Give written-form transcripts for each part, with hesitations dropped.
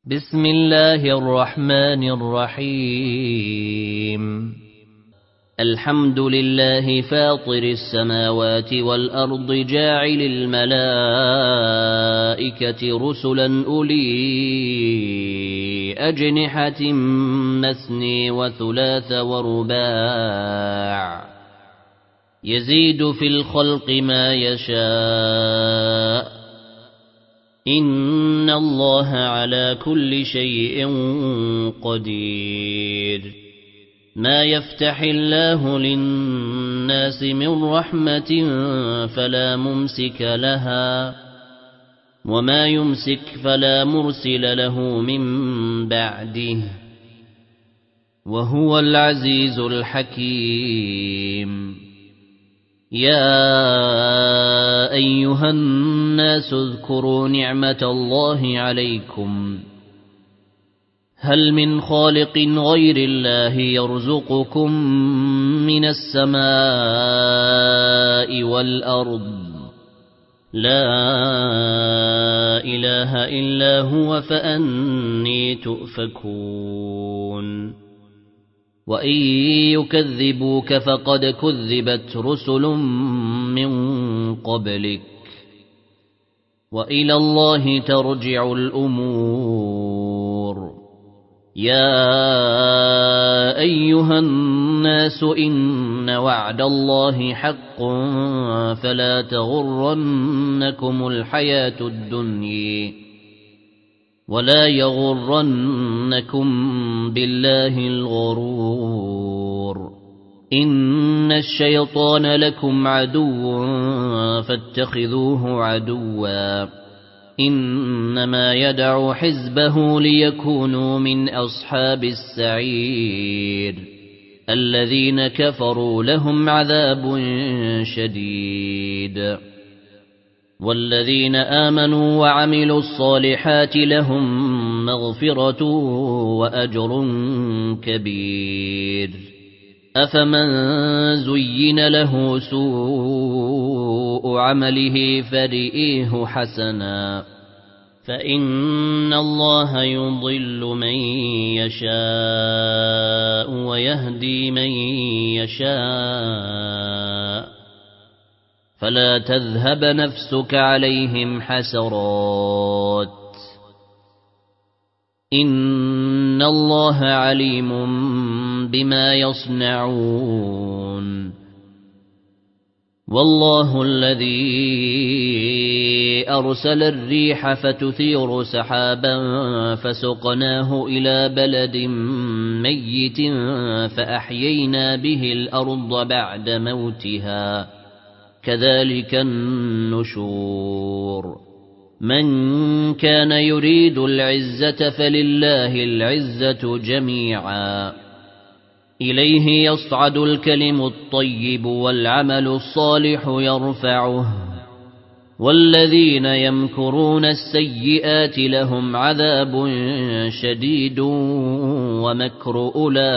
بسم الله الرحمن الرحيم. الحمد لله فاطر السماوات والأرض جاعل الملائكة رسلا أولي أجنحة مثني وثلاث ورباع يزيد في الخلق ما يشاء إن الله على كل شيء قدير. ما يفتح الله للناس من رحمة فلا ممسك لها وما يمسك فلا مرسل له من بعده وهو العزيز الحكيم. يا أيها الناس اذكروا نعمة الله عليكم هل من خالق غير الله يرزقكم من السماء والأرض لا إله إلا هو فأني تؤفكون. وإن يكذبوك فقد كذبت رسل من قبلك وإلى الله ترجع الأمور. يا أيها الناس إن وعد الله حق فلا تغرنكم الحياة الدنيا ولا يغرنكم بالله الغرور. إن الشيطان لكم عدو فاتخذوه عدوا إنما يدعو حزبه ليكونوا من أصحاب السعير. الذين كفروا لهم عذاب شديد والذين آمنوا وعملوا الصالحات لهم مغفرة وأجر كبير. أفمن زين له سوء عمله فرئيه حسنا فإن الله يضل من يشاء ويهدي من يشاء فلا تذهب نفسك عليهم حسرات إن الله عليم بما يصنعون. والله الذي أرسل الريح فتثير سحابا فسقناه إلى بلد ميت فأحيينا به الأرض بعد موتها كذلك النشور. من كان يريد العزة فلله العزة جميعا إليه يصعد الكلم الطيب والعمل الصالح يرفعه والذين يمكرون السيئات لهم عذاب شديد ومكر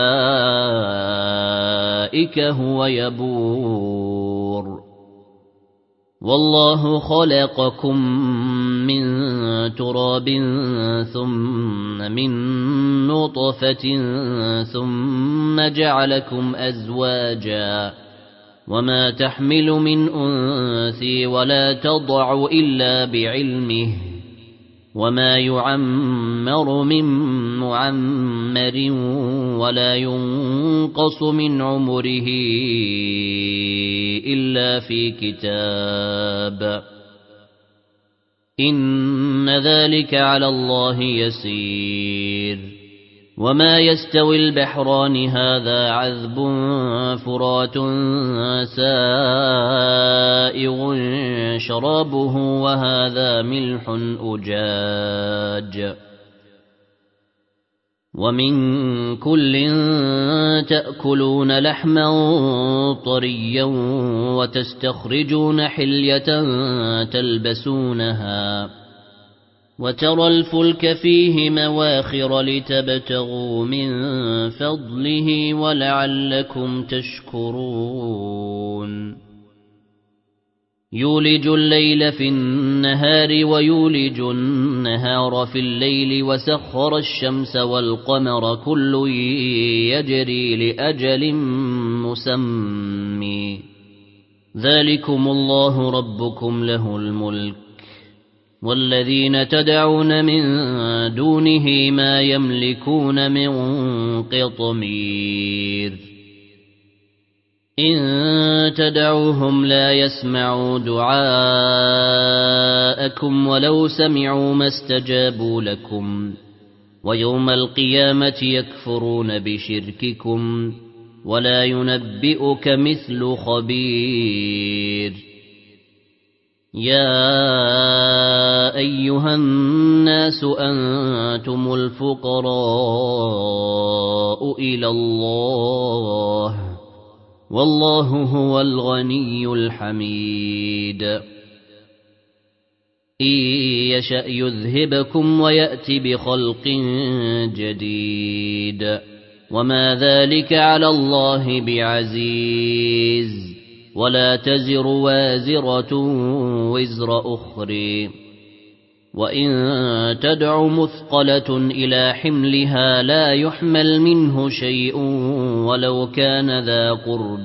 أولئك هو يبور. والله خلقكم من تراب ثم من نطفة ثم جعلكم أزواجا وما تحمل من أنثى ولا تضع إلا بعلمه وما يعمر من معمر ولا ينقص من عمره إلا في كتاب إن ذلك على الله يسير. وما يستوي البحران هذا عذب فرات سائغ شرابه وهذا ملح أجاج ومن كل تأكلون لحما طريا وتستخرجون حلية تلبسونها وترى الفلك فيه مواخر لتبتغوا من فضله ولعلكم تشكرون. يولج الليل في النهار ويولج النهار في الليل وسخر الشمس والقمر كل يجري لأجل مسمى ذلكم الله ربكم له الملك والذين تدعون من دونه ما يملكون من قطمير إن تدعوهم لا يسمعوا دعاءكم ولو سمعوا ما استجابوا لكم ويوم القيامة يكفرون بشرككم ولا ينبئك مثل خبير يا أيها الناس أنتم الفقراء إلى الله والله هو الغني الحميد إن يشأ يذهبكم ويأتي بخلق جديد وما ذلك على الله بعزيز ولا تزر وازرة وزر أخرى وإن تدع مثقلة إلى حملها لا يحمل منه شيء ولو كان ذا قرب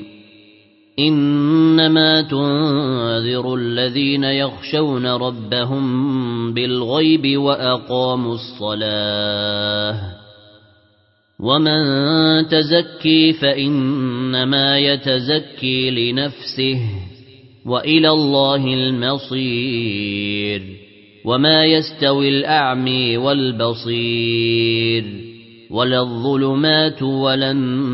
إنما تنذر الذين يخشون ربهم بالغيب وأقاموا الصلاة ومن تزكي فإنما يتزكي لنفسه وإلى الله المصير وما يستوي الأعمى والبصير ولا الظلمات ولا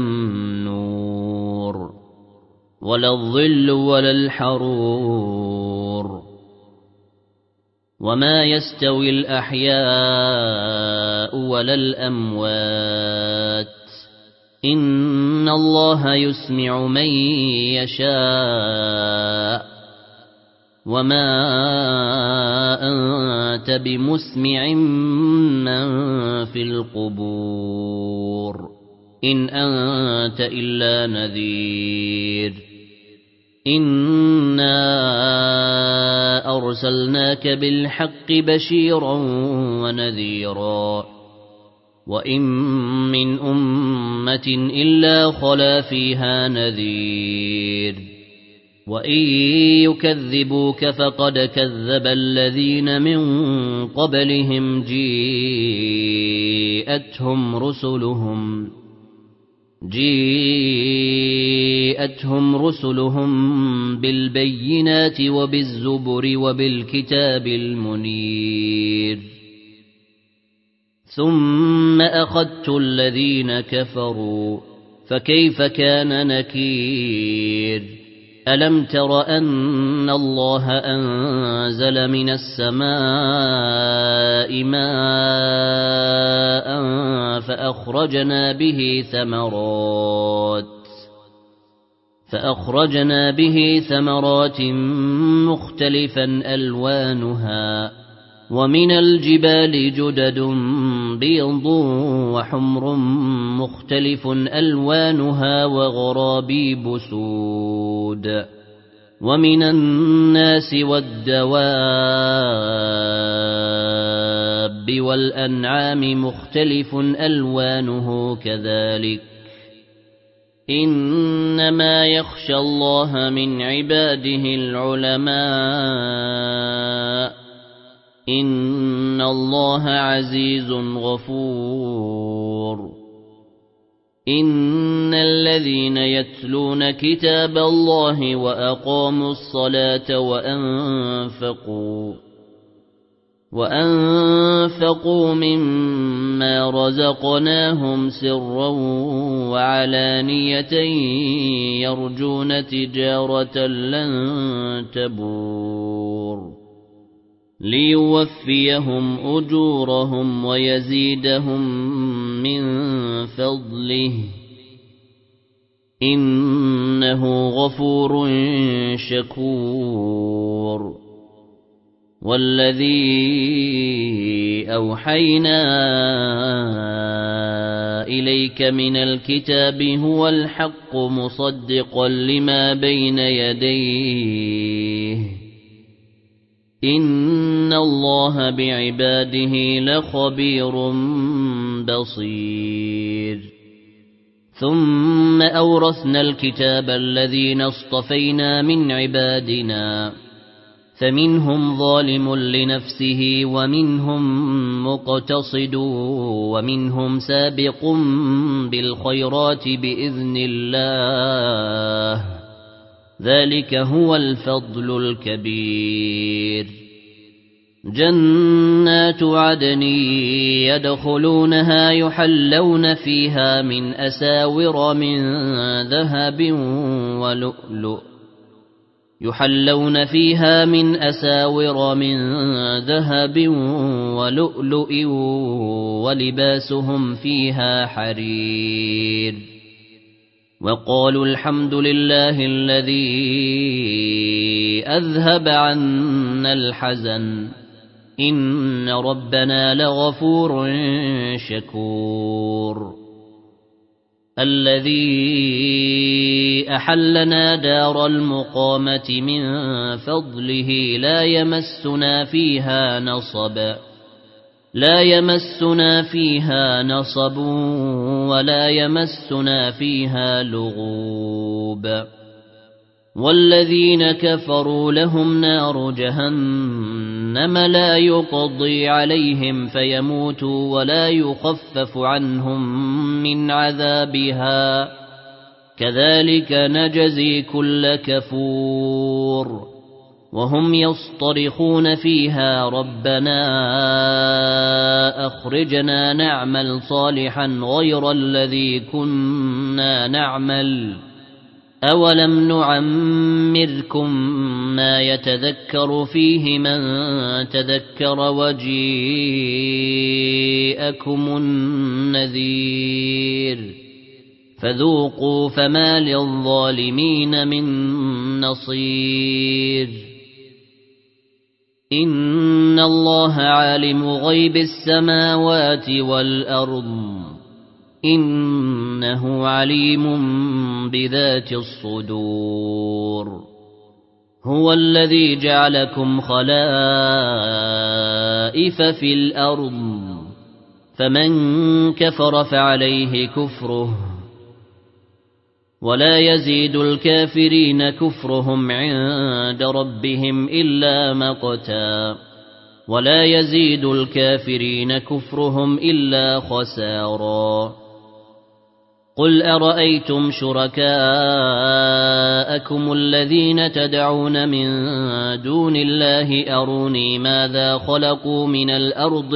النور ولا الظل ولا الحرور وما يستوي الأحياء ولا الأموات إن الله يسمع من يشاء وما أنت بمسمع من في القبور إن أنت إلا نذير إنا أرسلناك بالحق بشيرا ونذيرا وإن من أمة إلا خلا فيها نذير وإن يكذبوك فقد كذب الذين من قبلهم جيءتهم رسلهم بالبينات وبالزبر وبالكتاب المنير ثم أخذت الذين كفروا فكيف كان نكير ألم تر أن الله أنزل من السماء ماء فأخرجنا به ثمرات مختلفا ألوانها ومن الجبال جدد بيض وحمر مختلف ألوانها وغرابيب سود ومن الناس والدواب والأنعام مختلف ألوانه كذلك إنما يخشى الله من عباده العلماء إن الله عزيز غفور إن الذين يتلون كتاب الله وأقاموا الصلاة وأنفقوا مما رزقناهم سرا وعلانية يرجون تجارة لن تبور ليوفيهم أجورهم ويزيدهم من فضله إنه غفور شكور والذي أوحينا إليك من الكتاب هو الحق مصدقا لما بين يديه إن الله بعباده لخبير بصير ثم أورثنا الكتاب الذين اصطفينا من عبادنا فمنهم ظالم لنفسه ومنهم مقتصد ومنهم سابق بالخيرات بإذن الله ذلك هو الفضل الكبير جنات عدن يدخلونها يحلون فيها من أساور من ذهب ولؤلؤ ولباسهم فيها حرير وقالوا الحمد لله الذي أذهب عنا الحزن إن ربنا لغفور شكور الذي أحلنا دار المقامة من فضله لا يمسنا فيها نصب ولا يمسنا فيها لغوب والذين كفروا لهم نار جهنم لا يقضي عليهم فيموتوا ولا يخفف عنهم من عذابها كذلك نجزي كل كفور وهم يصطرخون فيها ربنا أخرجنا نعمل صالحا غير الذي كنا نعمل أولم نعمركم ما يتذكر فيه من تذكر وجيءكم النذير فذوقوا فما للظالمين من نصير إن الله عالم غيب السماوات والأرض إنه عليم بذات الصدور هو الذي جعلكم خلائف في الأرض فمن كفر فعليه كفره ولا يزيد الكافرين كفرهم عند ربهم إلا مقتا ولا يزيد الكافرين كفرهم إلا خسارا قل أرأيتم شركاءكم الذين تدعون من دون الله أروني ماذا خلقوا من الأرض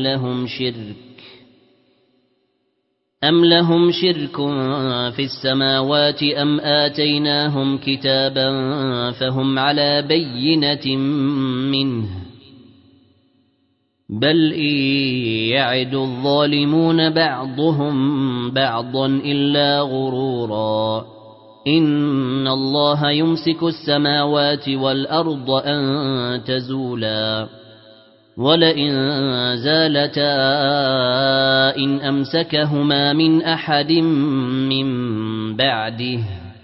أم لهم شرك في السماوات أم آتيناهم كتابا فهم على بينة منه بل إن يعد الظالمون بعضهم بعضا إلا غرورا إن الله يمسك السماوات والأرض أن تزولا ولئن زالتا إن أمسكهما من أحد من بعده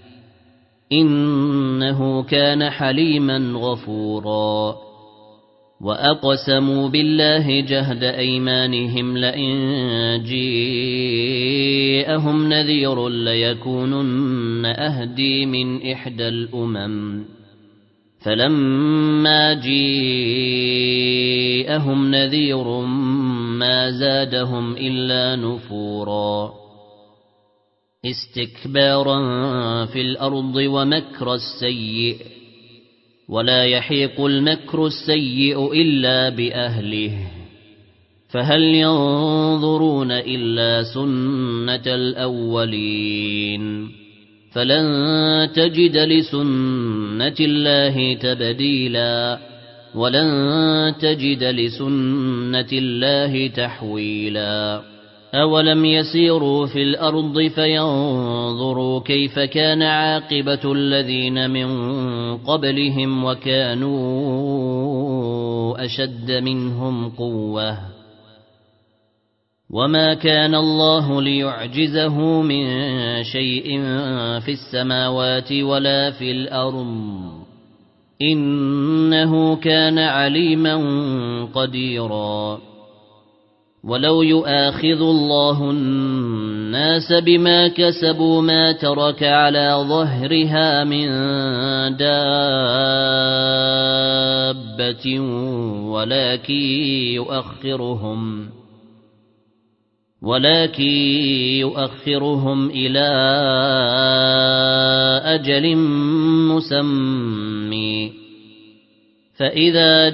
إنه كان حليما غفورا وأقسموا بالله جهد أيمانهم لئن جيءهم نذير ليكونن أهدي من إحدى الأمم فلما جيءهم نذير ما زادهم إلا نفورا استكبارا في الأرض ومكر السيء ولا يحيق المكر السيء إلا بأهله فهل ينظرون إلا سنة الأولين فلن تجد لسنة الله تبديلا ولن تجد لسنة الله تحويلا أولم يسيروا في الأرض فينظروا كيف كان عاقبة الذين من قبلهم وكانوا أشد منهم قوة وما كان الله ليعجزه من شيء في السماوات ولا في الأرض إنه كان عليما قديرا ولو يؤاخذ الله الناس بما كسبوا ما ترك على ظهرها من دابة ولكن يؤخرهم إلى أجل مسمى فإذا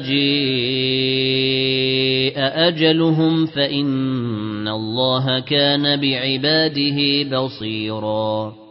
جاء أجلهم فإن الله كان بعباده بصيرا